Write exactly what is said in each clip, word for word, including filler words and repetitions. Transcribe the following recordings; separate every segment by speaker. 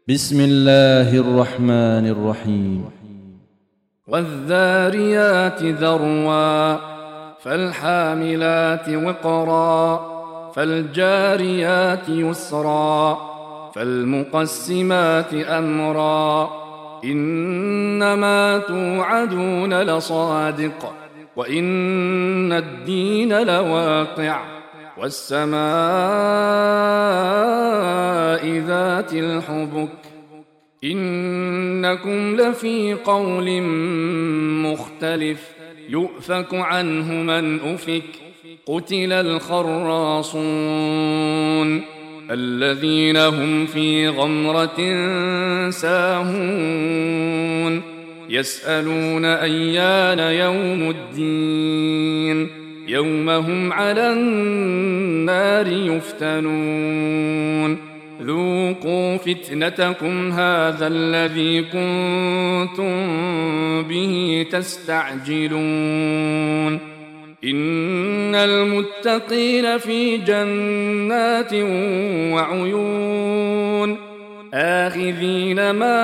Speaker 1: بسم الله الرحمن الرحيم.
Speaker 2: والذاريات ذروا فالحاملات وقرا فالجاريات يسرا فالمقسمات أمرا إنما توعدون لصادق وإن الدين لواقع والسماء ذات الحبك إنكم لفي قول مختلف يؤفك عنه من أفك قتل الخراصون الذين هم في غمرة ساهون يسألون أيان يوم الدين يوم هم على النار يفتنون ذوقوا فتنتكم هذا الذي كنتم به تستعجلون إن المتقين في جنات وعيون آخذين ما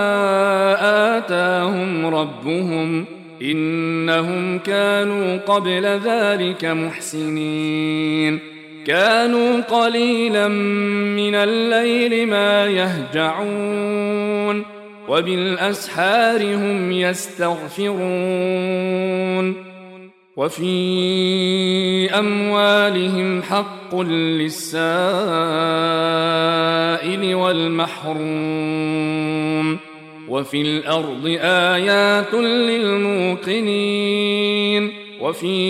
Speaker 2: آتاهم ربهم إنهم كانوا قبل ذلك محسنين كانوا قليلا من الليل ما يهجعون وبالأسحار هم يستغفرون وفي أموالهم حق للسائل والمحروم وفي الأرض آيات للموقنين وفي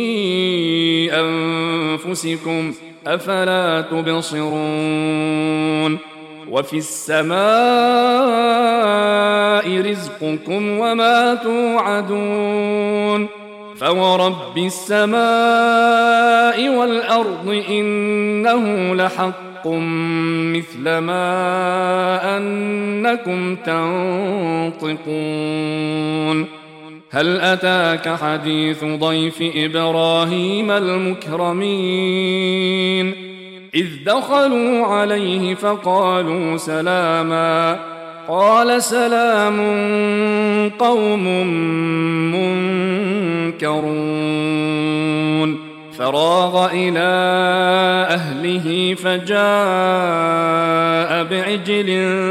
Speaker 2: أنفسكم أفلا تبصرون وفي السماء رزقكم وما توعدون فورب السماء والأرض إنه لحق مثل ما أنكم تنطقون هل أتاك حديث ضيف إبراهيم المكرمين إذ دخلوا عليه فقالوا سلاما قال سلام قوم منكرون فراغ إلى أهله فجاء بعجل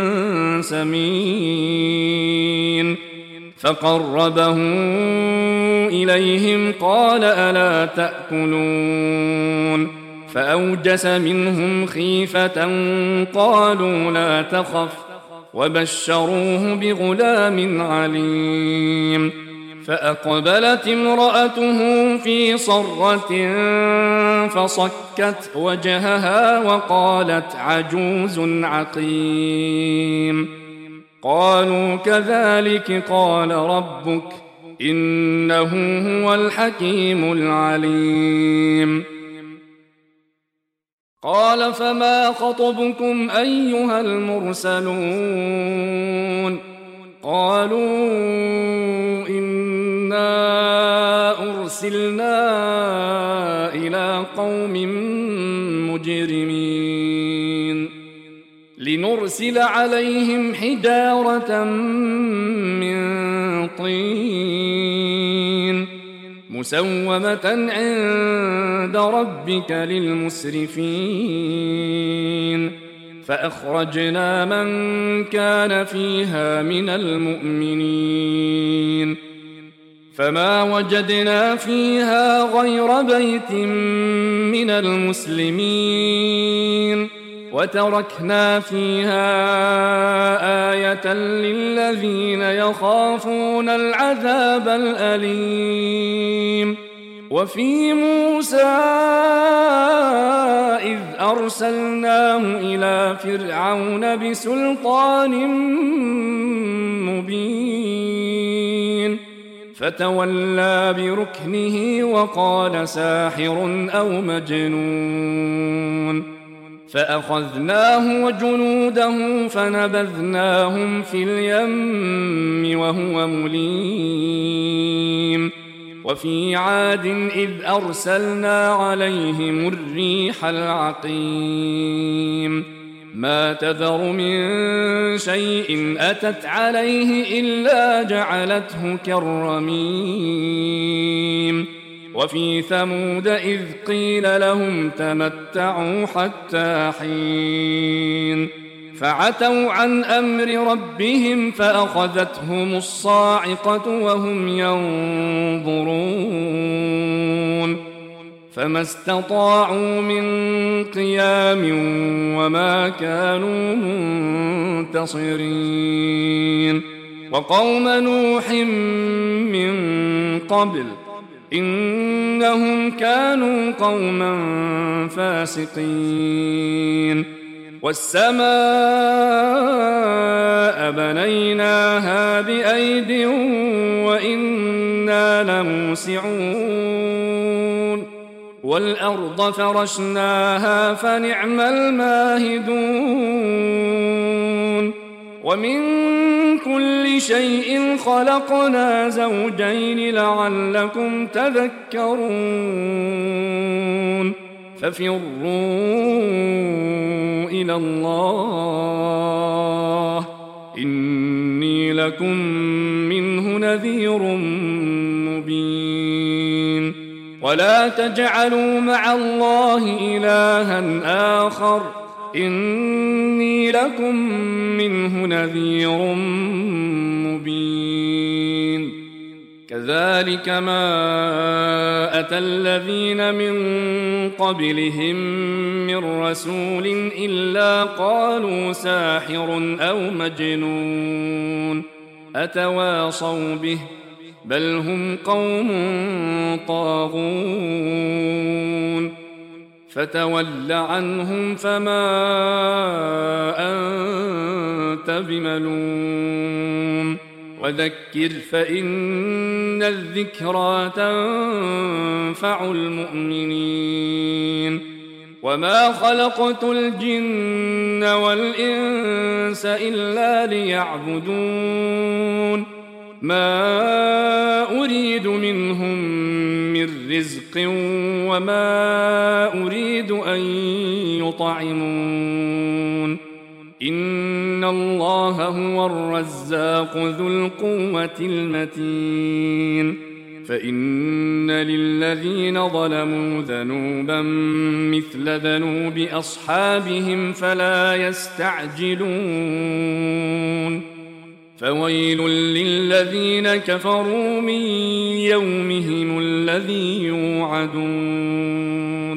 Speaker 2: سمين فقربه إليهم قال ألا تأكلون فأوجس منهم خيفة قالوا لا تخف وبشروه بغلام عليم فأقبلت امرأته في صرة فصكت وجهها وقالت عجوز عقيم قالوا كذلك قال ربك إنه هو الحكيم العليم قال فما خطبكم أيها المرسلون قالوا إنا أرسلنا إلى قوم مجرمين لنرسل عليهم حجارة من طين مسومة عند ربك للمسرفين فأخرجنا من كان فيها من المؤمنين فما وجدنا فيها غير بيت من المسلمين وتركنا فيها آية للذين يخافون العذاب الأليم وفي موسى إذ أرسلناه إلى فرعون بسلطان مبين فتولى بركنه وقال ساحر أو مجنون فأخذناه وجنوده فنبذناهم في اليم وهو مليم وفي عاد إذ أرسلنا عليهم الريح العقيم ما تذر من شيء أتت عليه إلا جعلته كالرميم وفي ثمود إذ قيل لهم تمتعوا حتى حين فعتوا عن أمر ربهم فأخذتهم الصاعقة وهم ينظرون فما استطاعوا من قيام وما كانوا منتصرين وقوم نوح من قبل إنهم كانوا قوما فاسقين والسماء بنيناها بأيد وإنا لموسعون والأرض فرشناها فنعم الماهدون ومن كل شيء خلقنا زوجين لعلكم تذكرون ففروا إلى الله إني لكم منه نذير مبين ولا تجعلوا مع الله إلها آخر إني لكم منه نذير مبين كذلك ما أتى الذين من قبلهم من رسول إلا قالوا ساحر أو مجنون أتواصوا به بل هم قوم طاغون فتول عنهم فما أنت بملوم وذكر فإن الذكرى تنفع المؤمنين وما خلقت الجن والإنس إلا ليعبدون ما أريد منهم من رزق وما أريد أن يطعمون إن الله هو الرزاق ذو القوة المتين فإن للذين ظلموا ذنوبا مثل ذنوب أصحابهم فلا يستعجلون فويل للذين كفروا من يومهم الذي يوعدون